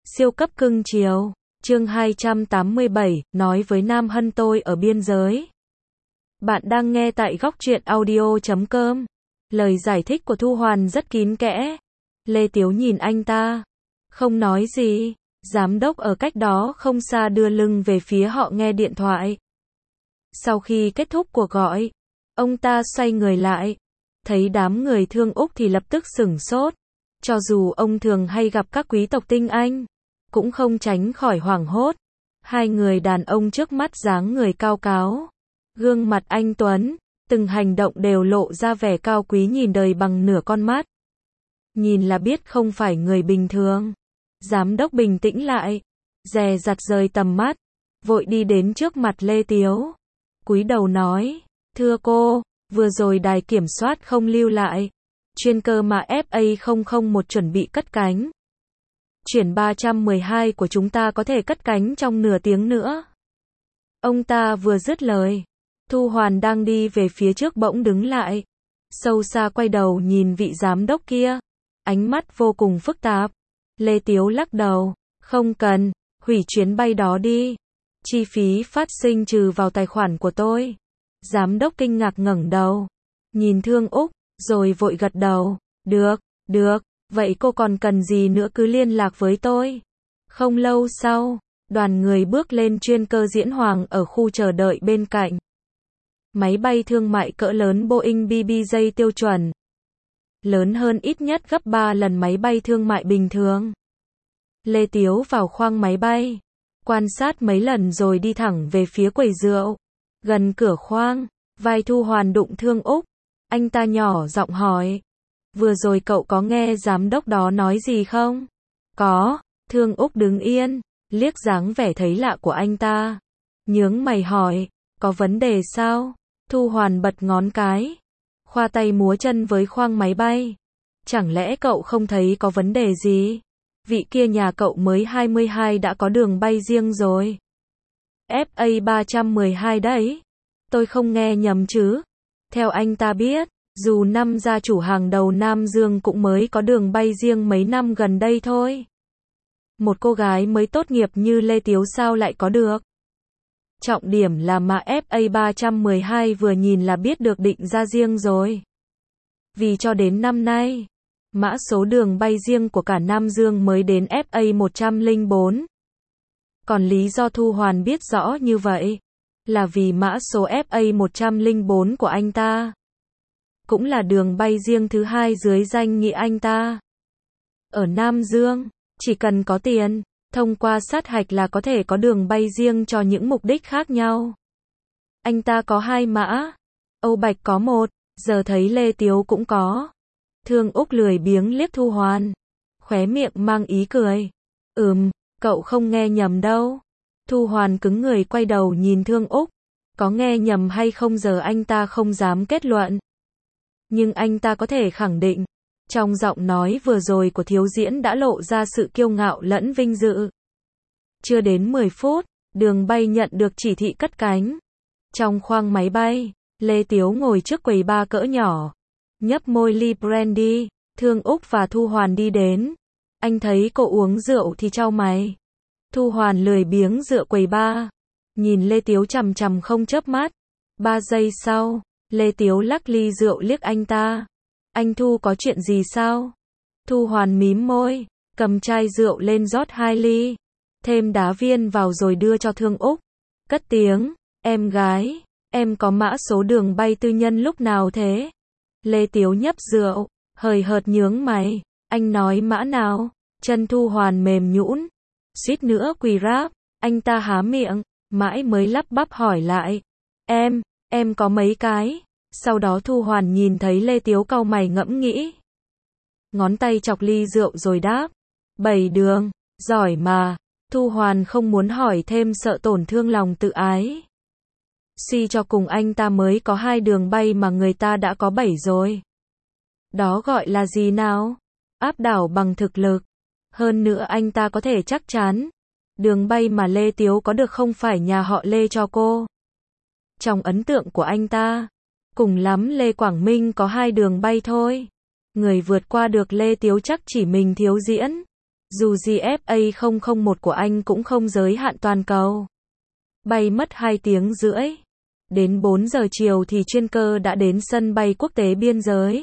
Siêu cấp cưng chiều. Chương 287, nói với Nam Hân tôi ở biên giới. Bạn đang nghe tại góc truyện audio.com. Lời giải thích của Thu Hoàn rất kín kẽ. Lê Tiếu nhìn anh ta, không nói gì. Giám đốc ở cách đó không xa đưa lưng về phía họ nghe điện thoại. Sau khi kết thúc cuộc gọi, ông ta xoay người lại, thấy đám người Thương Úc thì lập tức sửng sốt. Cho dù ông thường hay gặp các quý tộc tinh anh, cũng không tránh khỏi hoảng hốt. Hai người đàn ông trước mắt dáng người cao cáo, gương mặt anh tuấn, từng hành động đều lộ ra vẻ cao quý nhìn đời bằng nửa con mắt. Nhìn là biết không phải người bình thường. Giám đốc bình tĩnh lại, dè dặt rời tầm mắt, vội đi đến trước mặt Lê Tiếu. Cúi đầu nói, thưa cô, vừa rồi đài kiểm soát không lưu lại chuyên cơ mà FA001 chuẩn bị cất cánh. Chuyển 312 của chúng ta có thể cất cánh trong nửa tiếng nữa. Ông ta vừa dứt lời, Thu Hoàn đang đi về phía trước bỗng đứng lại, sâu xa quay đầu nhìn vị giám đốc kia, ánh mắt vô cùng phức tạp. Lê Tiếu lắc đầu, không cần, hủy chuyến bay đó đi. Chi phí phát sinh trừ vào tài khoản của tôi. Giám đốc kinh ngạc ngẩng đầu, nhìn Thương Úc, rồi vội gật đầu, được, vậy cô còn cần gì nữa cứ liên lạc với tôi. Không lâu sau, đoàn người bước lên chuyên cơ Diễn Hoàng ở khu chờ đợi bên cạnh. Máy bay thương mại cỡ lớn Boeing BBJ tiêu chuẩn. Lớn hơn ít nhất gấp 3 lần máy bay thương mại bình thường. Lê Tiếu vào khoang máy bay, quan sát mấy lần rồi đi thẳng về phía quầy rượu. Gần cửa khoang, vai Thu Hoàn đụng Thương Úc. Anh ta nhỏ giọng hỏi, vừa rồi cậu có nghe giám đốc đó nói gì không? Có. Thương Úc đứng yên, liếc dáng vẻ thấy lạ của anh ta, nhướng mày hỏi, có vấn đề sao? Thu Hoàn bật ngón cái, khoa tay múa chân với khoang máy bay. Chẳng lẽ cậu không thấy có vấn đề gì? Vị kia nhà cậu mới 22 đã có đường bay riêng rồi. FA312 đấy. Tôi không nghe nhầm chứ? Theo anh ta biết, dù năm gia chủ hàng đầu Nam Dương cũng mới có đường bay riêng mấy năm gần đây thôi. Một cô gái mới tốt nghiệp như Lê Tiếu sao lại có được? Trọng điểm là mã FA312 vừa nhìn là biết được định ra riêng rồi. Vì cho đến năm nay, mã số đường bay riêng của cả Nam Dương mới đến FA104. Còn lý do Thu Hoàn biết rõ như vậy, là vì mã số FA104 của anh ta cũng là đường bay riêng thứ hai dưới danh nghĩa anh ta. Ở Nam Dương, chỉ cần có tiền, thông qua sát hạch là có thể có đường bay riêng cho những mục đích khác nhau. Anh ta có 2 mã, Âu Bạch có 1, giờ thấy Lê Tiếu cũng có. Thương Úc lười biếng liếc Thu Hoàn, khóe miệng mang ý cười. Cậu không nghe nhầm đâu. Thu Hoàn cứng người quay đầu nhìn Thương Úc, có nghe nhầm hay không giờ anh ta không dám kết luận. Nhưng anh ta có thể khẳng định, trong giọng nói vừa rồi của Thiếu Diễn đã lộ ra sự kiêu ngạo lẫn vinh dự. Chưa đến 10 phút, đường bay nhận được chỉ thị cất cánh. Trong khoang máy bay, Lê Tiếu ngồi trước quầy bar cỡ nhỏ, nhấp môi ly brandy. Thương Úc và Thu Hoàn đi đến. Anh thấy cô uống rượu thì chau mày. Thu Hoàn lười biếng dựa quầy bar, nhìn Lê Tiếu chằm chằm không chớp mắt. 3 giây sau, Lê Tiếu lắc ly rượu liếc anh ta. Anh Thu có chuyện gì sao? Thu Hoàn mím môi, cầm chai rượu lên rót 2 ly, thêm đá viên vào rồi đưa cho Thương Úc. Cất tiếng, em gái, em có mã số đường bay tư nhân lúc nào thế? Lê Tiếu nhấp rượu, hời hợt nhướng mày, anh nói mã nào? Chân Thu Hoàn mềm nhũn, suýt nữa quỳ ráp. Anh ta há miệng, mãi mới lắp bắp hỏi lại, em có mấy cái? Sau đó Thu Hoàn nhìn thấy Lê Tiếu cau mày ngẫm nghĩ, ngón tay chọc ly rượu rồi đáp, 7 đường, giỏi mà. Thu Hoàn không muốn hỏi thêm sợ tổn thương lòng tự ái. Suy cho cùng anh ta mới có 2 đường bay mà người ta đã có 7 rồi. Đó gọi là gì nào? Áp đảo bằng thực lực. Hơn nữa anh ta có thể chắc chắn, đường bay mà Lê Tiếu có được không phải nhà họ Lê cho cô. Trong ấn tượng của anh ta, cùng lắm Lê Quảng Minh có 2 đường bay thôi. Người vượt qua được Lê Tiếu chắc chỉ mình Thiếu Diễn. Dù gì FA 001 của anh cũng không giới hạn toàn cầu. Bay mất 2 tiếng rưỡi. Đến 4 giờ chiều thì chuyên cơ đã đến sân bay quốc tế biên giới.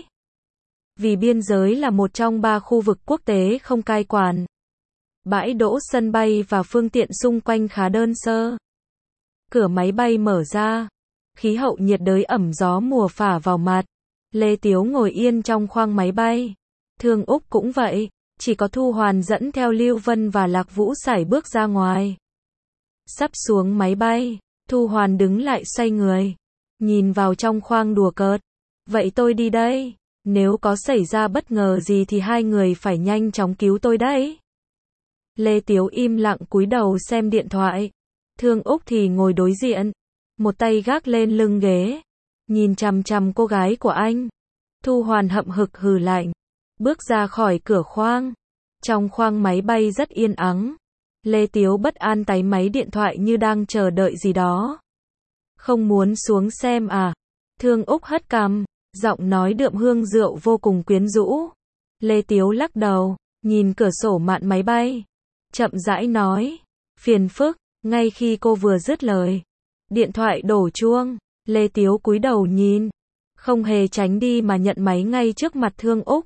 Vì biên giới là một trong 3 khu vực quốc tế không cai quản. Bãi đỗ sân bay và phương tiện xung quanh khá đơn sơ. Cửa máy bay mở ra. Khí hậu nhiệt đới ẩm gió mùa phả vào mặt. Lê Tiếu ngồi yên trong khoang máy bay. Thương Úc cũng vậy. Chỉ có Thu Hoàn dẫn theo Lưu Vân và Lạc Vũ sải bước ra ngoài. Sắp xuống máy bay, Thu Hoàn đứng lại xoay người. Nhìn vào trong khoang đùa cợt. Vậy tôi đi đây. Nếu có xảy ra bất ngờ gì thì hai người phải nhanh chóng cứu tôi đấy. Lê Tiếu im lặng cúi đầu xem điện thoại. Thương Úc thì ngồi đối diện. Một tay gác lên lưng ghế. Nhìn chằm chằm cô gái của anh. Thu Hoàn hậm hực hừ lạnh. Bước ra khỏi cửa khoang. Trong khoang máy bay rất yên ắng. Lê Tiếu bất an táy máy điện thoại như đang chờ đợi gì đó. Không muốn xuống xem à? Thương Úc hất cằm, giọng nói đượm hương rượu vô cùng quyến rũ. Lê Tiếu lắc đầu, nhìn cửa sổ mạn máy bay. Chậm rãi nói, phiền phức. Ngay khi cô vừa dứt lời, điện thoại đổ chuông. Lê Tiếu cúi đầu nhìn, không hề tránh đi mà nhận máy ngay trước mặt Thương Úc.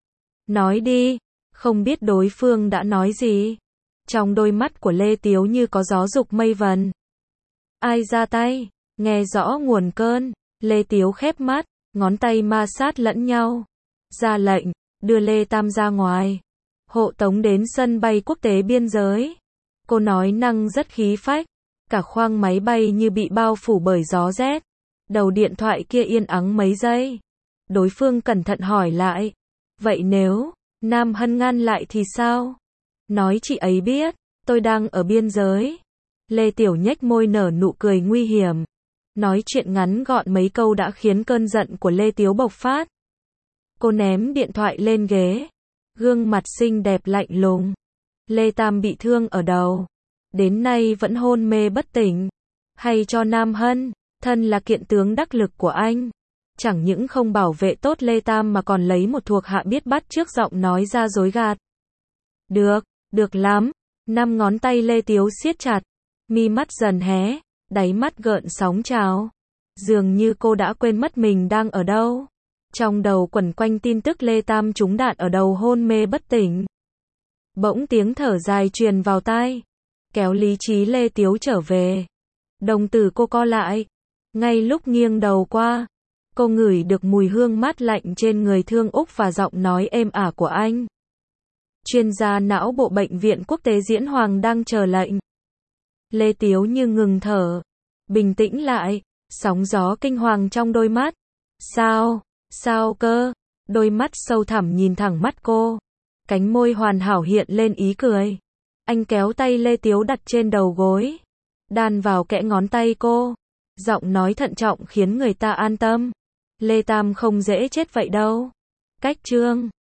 Nói đi. Không biết đối phương đã nói gì. Trong đôi mắt của Lê Tiếu như có gió dục mây vần. Ai ra tay? Nghe rõ nguồn cơn. Lê Tiếu khép mắt, ngón tay ma sát lẫn nhau. Ra lệnh, đưa Lê Tam ra ngoài. Hộ tống đến sân bay quốc tế biên giới. Cô nói năng rất khí phách. Cả khoang máy bay như bị bao phủ bởi gió rét. Đầu điện thoại kia yên ắng mấy giây. Đối phương cẩn thận hỏi lại. Vậy nếu Nam Hân ngăn lại thì sao? Nói chị ấy biết, tôi đang ở biên giới. Lê Tiểu nhếch môi nở nụ cười nguy hiểm. Nói chuyện ngắn gọn mấy câu đã khiến cơn giận của Lê Tiếu bộc phát. Cô ném điện thoại lên ghế. Gương mặt xinh đẹp lạnh lùng. Lê Tam bị thương ở đầu. Đến nay vẫn hôn mê bất tỉnh. Hay cho Nam Hân, thân là kiện tướng đắc lực của anh. Chẳng những không bảo vệ tốt Lê Tam mà còn lấy một thuộc hạ biết bắt chước giọng nói ra dối gạt. Được, được lắm. 5 ngón tay Lê Tiếu siết chặt. Mi mắt dần hé, đáy mắt gợn sóng trào. Dường như cô đã quên mất mình đang ở đâu. Trong đầu quẩn quanh tin tức Lê Tam trúng đạn ở đầu hôn mê bất tỉnh. Bỗng tiếng thở dài truyền vào tai. Kéo lý trí Lê Tiếu trở về. Đồng tử cô co lại. Ngay lúc nghiêng đầu qua, cô ngửi được mùi hương mát lạnh trên người Thương Úc và giọng nói êm ả của anh. Chuyên gia não bộ bệnh viện quốc tế Diễn Hoàng đang chờ lệnh. Lê Tiếu như ngừng thở. Bình tĩnh lại. Sóng gió kinh hoàng trong đôi mắt. Sao? Sao cơ? Đôi mắt sâu thẳm nhìn thẳng mắt cô. Cánh môi hoàn hảo hiện lên ý cười. Anh kéo tay Lê Tiếu đặt trên đầu gối. Đan vào kẽ ngón tay cô. Giọng nói thận trọng khiến người ta an tâm. Lê Tam không dễ chết vậy đâu. Cách chương